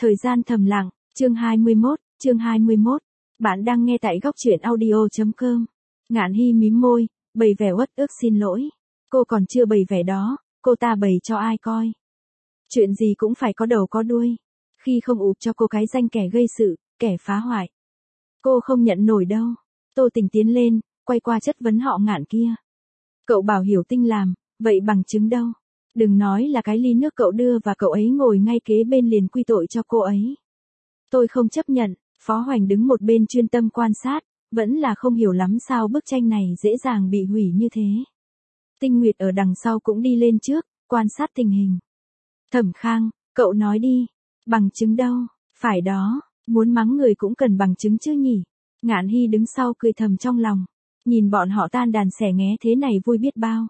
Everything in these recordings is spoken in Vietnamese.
Thời gian thầm lặng, chương 21. Bạn đang nghe tại góc truyện audio.com. Ngạn Hy mím môi, bày vẻ uất ức xin lỗi. Cô còn chưa bày vẻ đó, cô ta bày cho ai coi. Chuyện gì cũng phải có đầu có đuôi. Khi không ụp cho cô cái danh kẻ gây sự, kẻ phá hoại. Cô không nhận nổi đâu. Tô Tình tiến lên, quay qua chất vấn họ Ngạn kia. Cậu bảo Hiểu Tinh làm, vậy bằng chứng đâu? Đừng nói là cái ly nước cậu đưa và cậu ấy ngồi ngay kế bên liền quy tội cho cô ấy. Tôi không chấp nhận. Phó Hoành đứng một bên chuyên tâm quan sát, vẫn là không hiểu lắm sao bức tranh này dễ dàng bị hủy như thế. Tinh Nguyệt ở đằng sau cũng đi lên trước, quan sát tình hình. Thẩm Khang, cậu nói đi, bằng chứng đâu? Phải đó, muốn mắng người cũng cần bằng chứng chứ nhỉ? Ngạn Hy đứng sau cười thầm trong lòng, nhìn bọn họ tan đàn xẻ nghé thế này vui biết bao.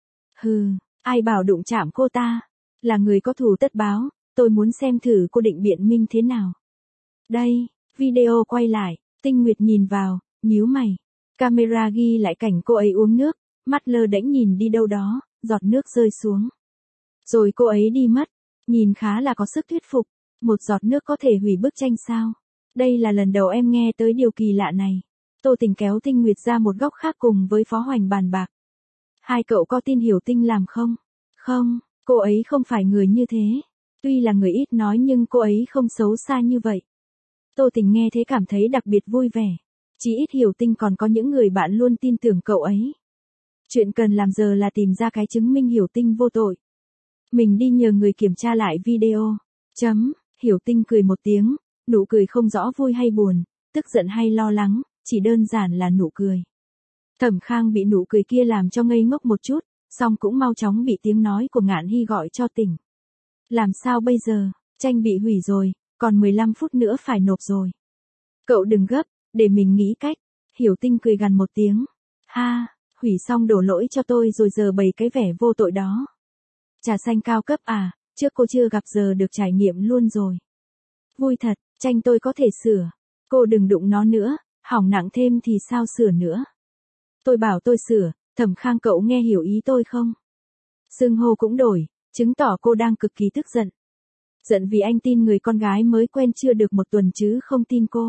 Hừ, ai bảo đụng chạm cô ta? Là người có thù tất báo, tôi muốn xem thử cô định biện minh thế nào. Đây, video quay lại, Tinh Nguyệt nhìn vào, nhíu mày. Camera ghi lại cảnh cô ấy uống nước, mắt lơ đễnh nhìn đi đâu đó, giọt nước rơi xuống. Rồi cô ấy đi mất, nhìn khá là có sức thuyết phục, một giọt nước có thể hủy bức tranh sao? Đây là lần đầu em nghe tới điều kỳ lạ này. Tô Tình kéo Tinh Nguyệt ra một góc khác cùng với Phó Hoành bàn bạc. Hai cậu có tin Hiểu Tinh làm không? Không, cô ấy không phải người như thế. Tuy là người ít nói nhưng cô ấy không xấu xa như vậy. Tô Tình nghe thế cảm thấy đặc biệt vui vẻ. Chỉ ít Hiểu Tinh còn có những người bạn luôn tin tưởng cậu ấy. Chuyện cần làm giờ là tìm ra cái chứng minh Hiểu Tinh vô tội. Mình đi nhờ người kiểm tra lại video. Hiểu Tinh cười một tiếng, nụ cười không rõ vui hay buồn, tức giận hay lo lắng, chỉ đơn giản là nụ cười. Thẩm Khang bị nụ cười kia làm cho ngây ngốc một chút, song cũng mau chóng bị tiếng nói của Ngạn Hy gọi cho tỉnh. Làm sao bây giờ, tranh bị hủy rồi, còn 15 phút nữa phải nộp rồi. Cậu đừng gấp, để mình nghĩ cách. Hiểu Tinh cười gằn một tiếng. Ha, hủy xong đổ lỗi cho tôi rồi giờ bày cái vẻ vô tội đó. Trà xanh cao cấp à, trước cô chưa gặp giờ được trải nghiệm luôn rồi. Vui thật, tranh tôi có thể sửa. Cô đừng đụng nó nữa, hỏng nặng thêm thì sao sửa nữa. Tôi bảo tôi sửa, Thẩm Khang cậu nghe hiểu ý tôi không? Xưng hô cũng đổi, chứng tỏ cô đang cực kỳ tức giận. Giận vì anh tin người con gái mới quen chưa được một tuần chứ không tin cô.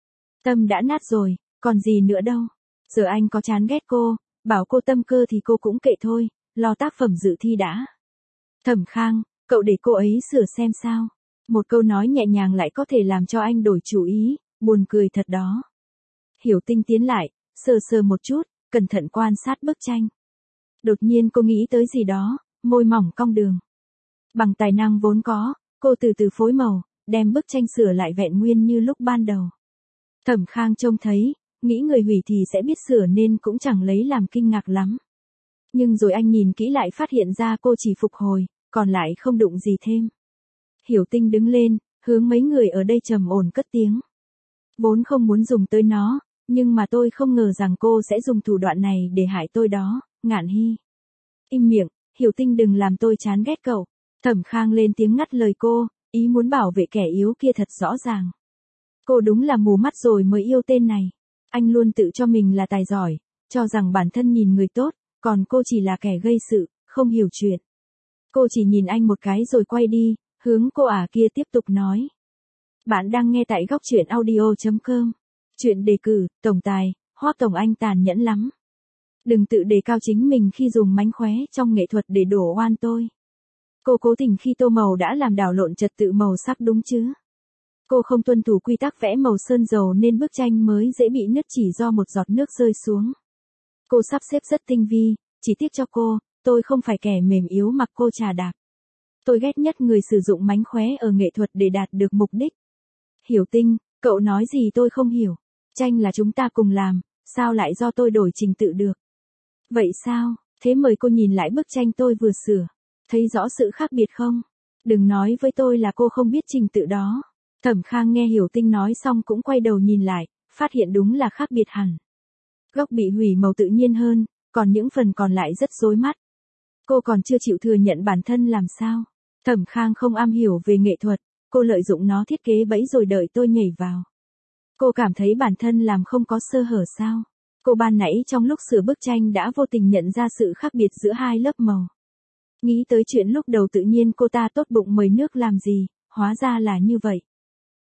Tâm đã nát rồi, còn gì nữa đâu. Giờ anh có chán ghét cô, bảo cô tâm cơ thì cô cũng kệ thôi, lo tác phẩm dự thi đã. Thẩm Khang, cậu để cô ấy sửa xem sao. Một câu nói nhẹ nhàng lại có thể làm cho anh đổi chủ ý, buồn cười thật đó. Hiểu Tinh tiến lại, sờ sờ một chút, cẩn thận quan sát bức tranh. Đột nhiên cô nghĩ tới gì đó, môi mỏng cong đường. Bằng tài năng vốn có, cô từ từ phối màu, đem bức tranh sửa lại vẹn nguyên như lúc ban đầu. Thẩm Khang trông thấy, nghĩ người hủy thì sẽ biết sửa nên cũng chẳng lấy làm kinh ngạc lắm. Nhưng rồi anh nhìn kỹ lại phát hiện ra cô chỉ phục hồi, còn lại không đụng gì thêm. Hiểu Tinh đứng lên, hướng mấy người ở đây trầm ổn cất tiếng. Vốn không muốn dùng tới nó, nhưng mà tôi không ngờ rằng cô sẽ dùng thủ đoạn này để hại tôi đó, Ngạn Hy. Im miệng, Hiểu Tinh đừng làm tôi chán ghét cậu. Thẩm Khang lên tiếng ngắt lời cô, ý muốn bảo vệ kẻ yếu kia thật rõ ràng. Cô đúng là mù mắt rồi mới yêu tên này. Anh luôn tự cho mình là tài giỏi, cho rằng bản thân nhìn người tốt, còn cô chỉ là kẻ gây sự, không hiểu chuyện. Cô chỉ nhìn anh một cái rồi quay đi, hướng cô kia tiếp tục nói. Bạn đang nghe tại góc truyện audio.com. Chuyện đề cử, tổng tài, Hoắc tổng anh tàn nhẫn lắm. Đừng tự đề cao chính mình khi dùng mánh khóe trong nghệ thuật để đổ oan tôi. Cô cố tình khi tô màu đã làm đảo lộn trật tự màu sắc đúng chứ. Cô không tuân thủ quy tắc vẽ màu sơn dầu nên bức tranh mới dễ bị nứt chỉ do một giọt nước rơi xuống. Cô sắp xếp rất tinh vi, chỉ tiếc cho cô, tôi không phải kẻ mềm yếu mặc cô trà đạp. Tôi ghét nhất người sử dụng mánh khóe ở nghệ thuật để đạt được mục đích. Hiểu Tinh, cậu nói gì tôi không hiểu. Tranh là chúng ta cùng làm, sao lại do tôi đổi trình tự được? Vậy sao, thế mời cô nhìn lại bức tranh tôi vừa sửa. Thấy rõ sự khác biệt không? Đừng nói với tôi là cô không biết trình tự đó. Thẩm Khang nghe Hiểu Tinh nói xong cũng quay đầu nhìn lại, phát hiện đúng là khác biệt hẳn. Góc bị hủy màu tự nhiên hơn, còn những phần còn lại rất rối mắt. Cô còn chưa chịu thừa nhận bản thân làm sao. Thẩm Khang không am hiểu về nghệ thuật, cô lợi dụng nó thiết kế bẫy rồi đợi tôi nhảy vào. Cô cảm thấy bản thân làm không có sơ hở sao? Cô ban nãy trong lúc sửa bức tranh đã vô tình nhận ra sự khác biệt giữa hai lớp màu. Nghĩ tới chuyện lúc đầu tự nhiên cô ta tốt bụng mời nước làm gì, hóa ra là như vậy.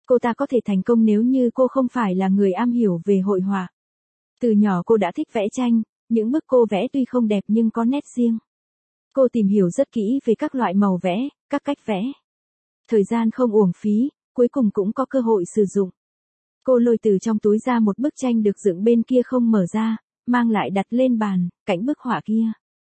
Cô ta có thể thành công nếu như cô không phải là người am hiểu về hội họa. Từ nhỏ cô đã thích vẽ tranh, những bức cô vẽ tuy không đẹp nhưng có nét riêng. Cô tìm hiểu rất kỹ về các loại màu vẽ, các cách vẽ. Thời gian không uổng phí, cuối cùng cũng có cơ hội sử dụng. Cô lôi từ trong túi ra một bức tranh được dựng bên kia không mở ra, mang lại đặt lên bàn, cạnh bức họa kia.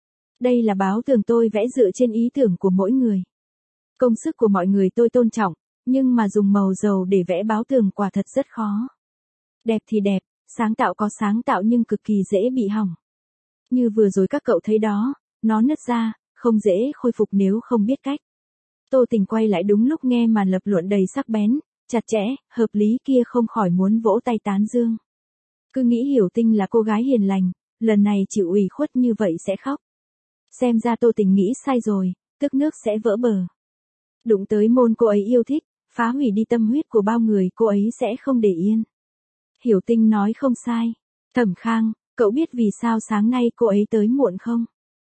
Đây là báo tường tôi vẽ dựa trên ý tưởng của mỗi người. Công sức của mọi người tôi tôn trọng, nhưng mà dùng màu dầu để vẽ báo tường quả thật rất khó. Đẹp thì đẹp, sáng tạo có sáng tạo nhưng cực kỳ dễ bị hỏng. Như vừa rồi các cậu thấy đó, nó nứt ra, không dễ khôi phục nếu không biết cách. Tô Tình quay lại đúng lúc nghe màn lập luận đầy sắc bén, chặt chẽ, hợp lý kia không khỏi muốn vỗ tay tán dương. Cứ nghĩ Hiểu Tinh là cô gái hiền lành, lần này chịu ủy khuất như vậy sẽ khóc. Xem ra Tô Tình nghĩ sai rồi, tức nước sẽ vỡ bờ. Đụng tới môn cô ấy yêu thích, phá hủy đi tâm huyết của bao người cô ấy sẽ không để yên. Hiểu Tinh nói không sai. Thẩm Khang, cậu biết vì sao sáng nay cô ấy tới muộn không?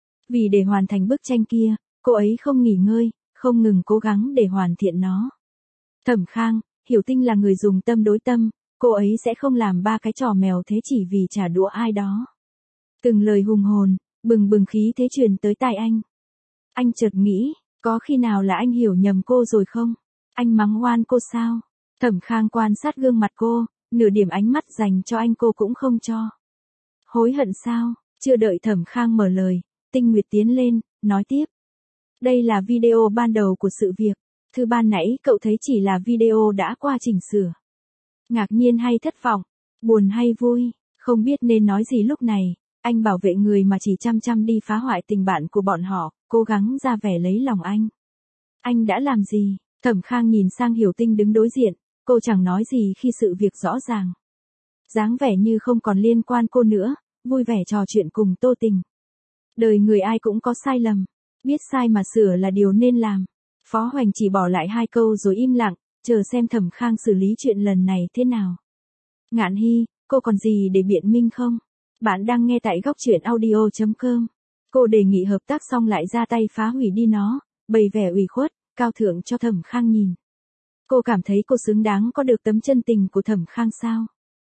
Vì để hoàn thành bức tranh kia, cô ấy không nghỉ ngơi, không ngừng cố gắng để hoàn thiện nó. Thẩm Khang, Hiểu Tinh là người dùng tâm đối tâm, cô ấy sẽ không làm ba cái trò mèo thế chỉ vì trả đũa ai đó. Từng lời hùng hồn, bừng bừng khí thế truyền tới tai anh. Anh chợt nghĩ, có khi nào là anh hiểu nhầm cô rồi không? Anh mắng oan cô sao? Thẩm Khang quan sát gương mặt cô, nửa điểm ánh mắt dành cho anh cô cũng không cho. Hối hận sao? Chưa đợi Thẩm Khang mở lời, Tinh Nguyệt tiến lên, nói tiếp. Đây là video ban đầu của sự việc. Thư ban nãy cậu thấy chỉ là video đã qua chỉnh sửa. Ngạc nhiên hay thất vọng? Buồn hay vui? Không biết nên nói gì lúc này. Anh bảo vệ người mà chỉ chăm chăm đi phá hoại tình bạn của bọn họ, cố gắng ra vẻ lấy lòng anh. Anh đã làm gì? Thẩm Khang nhìn sang Hiểu Tinh đứng đối diện, cô chẳng nói gì khi sự việc rõ ràng. Dáng vẻ như không còn liên quan cô nữa, vui vẻ trò chuyện cùng Tô Tình. Đời người ai cũng có sai lầm, biết sai mà sửa là điều nên làm. Phó Hoành chỉ bỏ lại 2 câu rồi im lặng, chờ xem Thẩm Khang xử lý chuyện lần này thế nào. Ngạn Hy, cô còn gì để biện minh không? Bạn đang nghe tại góc truyện audio.com. Cô đề nghị hợp tác xong lại ra tay phá hủy đi nó, bày vẻ ủy khuất, cao thượng cho Thẩm Khang nhìn. Cô cảm thấy cô xứng đáng có được tấm chân tình của Thẩm Khang sao?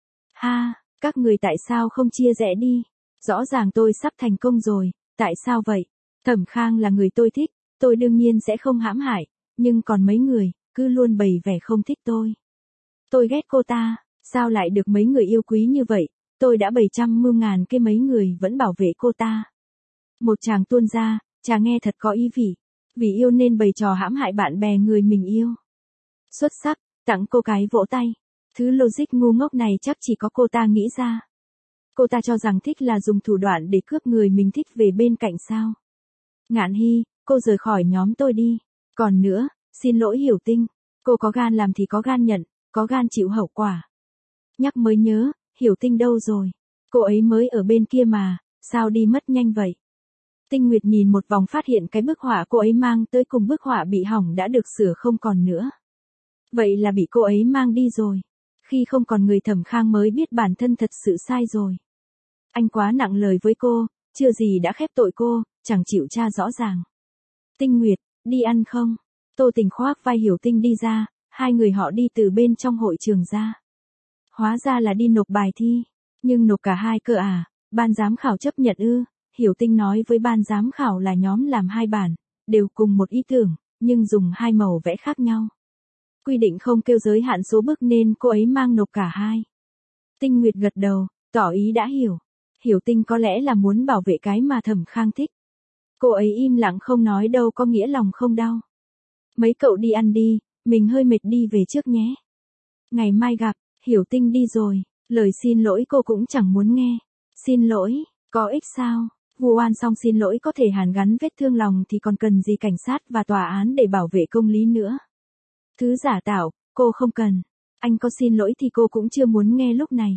Ha, các người tại sao không chia rẽ đi? Rõ ràng tôi sắp thành công rồi, tại sao vậy? Thẩm Khang là người tôi thích, tôi đương nhiên sẽ không hãm hại, nhưng còn mấy người, cứ luôn bày vẻ không thích tôi. Tôi ghét cô ta, sao lại được mấy người yêu quý như vậy? Tôi đã 700 mưu ngàn cái mấy người vẫn bảo vệ cô ta. Một chàng tuôn ra, chàng nghe thật có ý vị. Vì yêu nên bày trò hãm hại bạn bè người mình yêu. Xuất sắc, tặng cô cái vỗ tay. Thứ logic ngu ngốc này chắc chỉ có cô ta nghĩ ra. Cô ta cho rằng thích là dùng thủ đoạn để cướp người mình thích về bên cạnh sao. Ngạn Hy, cô rời khỏi nhóm tôi đi. Còn nữa, xin lỗi Hiểu Tinh. Cô có gan làm thì có gan nhận, có gan chịu hậu quả. Nhắc mới nhớ, Hiểu Tinh đâu rồi? Cô ấy mới ở bên kia mà, sao đi mất nhanh vậy? Tinh Nguyệt nhìn một vòng phát hiện cái bức họa cô ấy mang tới cùng bức họa bị hỏng đã được sửa không còn nữa. Vậy là bị cô ấy mang đi rồi. Khi không còn người Thẩm Khang mới biết bản thân thật sự sai rồi. Anh quá nặng lời với cô, chưa gì đã khép tội cô, chẳng chịu tra rõ ràng. Tinh Nguyệt, đi ăn không? Tô Tình khoác vai Hiểu Tinh đi ra, hai người họ đi từ bên trong hội trường ra. Hóa ra là đi nộp bài thi, nhưng nộp cả hai cơ à, ban giám khảo chấp nhận ư? Hiểu Tinh nói với ban giám khảo là nhóm làm 2 bản, đều cùng một ý tưởng, nhưng dùng 2 màu vẽ khác nhau. Quy định không kêu giới hạn số bức nên cô ấy mang nộp cả 2. Tinh Nguyệt gật đầu, tỏ ý đã hiểu. Hiểu Tinh có lẽ là muốn bảo vệ cái mà Thẩm Khang thích. Cô ấy im lặng không nói đâu có nghĩa lòng không đau. Mấy cậu đi ăn đi, mình hơi mệt đi về trước nhé. Ngày mai gặp. Hiểu Tinh đi rồi, lời xin lỗi cô cũng chẳng muốn nghe. Xin lỗi, có ích sao? Vu oan xong xin lỗi có thể hàn gắn vết thương lòng thì còn cần gì cảnh sát và tòa án để bảo vệ công lý nữa. Thứ giả tạo, cô không cần. Anh có xin lỗi thì cô cũng chưa muốn nghe lúc này.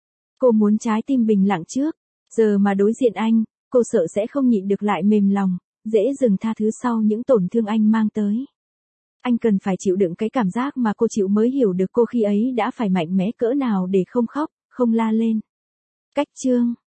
Cô muốn trái tim bình lặng trước. Giờ mà đối diện anh, cô sợ sẽ không nhịn được lại mềm lòng, dễ dừng tha thứ sau những tổn thương anh mang tới. Anh cần phải chịu đựng cái cảm giác mà cô chịu mới hiểu được cô khi ấy đã phải mạnh mẽ cỡ nào để không khóc, không la lên. Cách chương